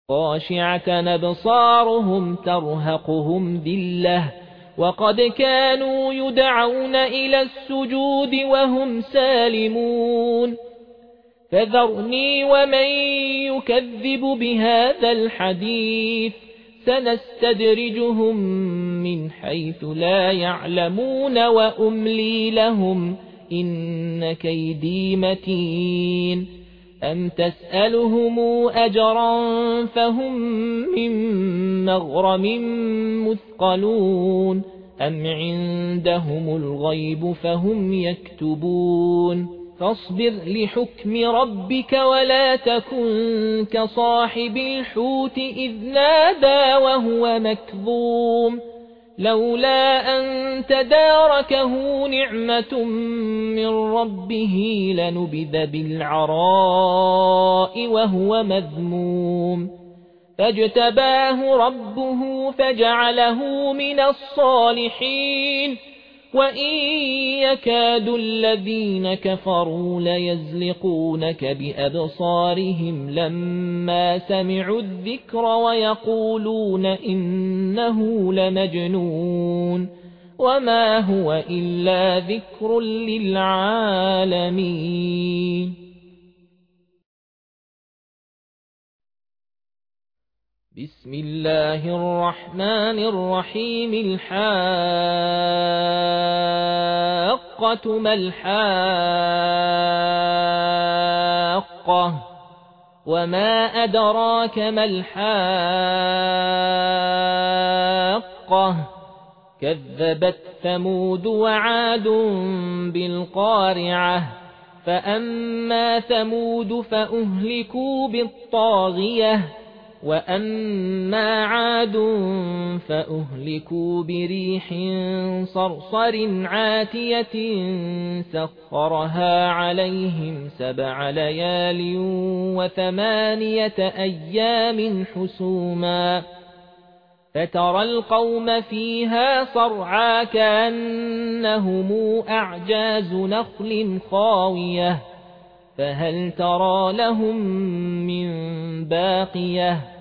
خاشعة أبصارهم ترهقهم ذلة وقد كانوا يدعون إلى السجود وهم سالمون فذرني ومن يكذب بهذا الحديث سنستدرجهم من حيث لا يعلمون وأملي لهم إن كيدي متين أم تسألهم أجرا فهم من مغرم مثقلون أم عندهم الغيب فهم يكتبون فاصبر لحكم ربك ولا تكن كصاحب الحوت إذ نادى وهو مكظوم لولا أن تداركه نعمة من ربه لنبذ بالعراء وهو مذموم فاجتباه ربه فجعله من الصالحين وإن يكاد الذين كفروا ليزلقونك بأبصارهم لما سمعوا الذكر ويقولون إنه لمجنون وما هو إلا ذكر للعالمين بسم الله الرحمن الرحيم الحاقة ما الحاقة وما أدراك ما الحاقة كذبت ثمود وعاد بالقارعة فأما ثمود فأهلكوا بالطاغية وأما عاد فأهلكوا بريح صرصر عاتية سخرها عليهم 7 ليال و8 أيام حسوما فترى القوم فيها صرعا كأنهم أعجاز نخل خاوية فهل ترى لهم من باقية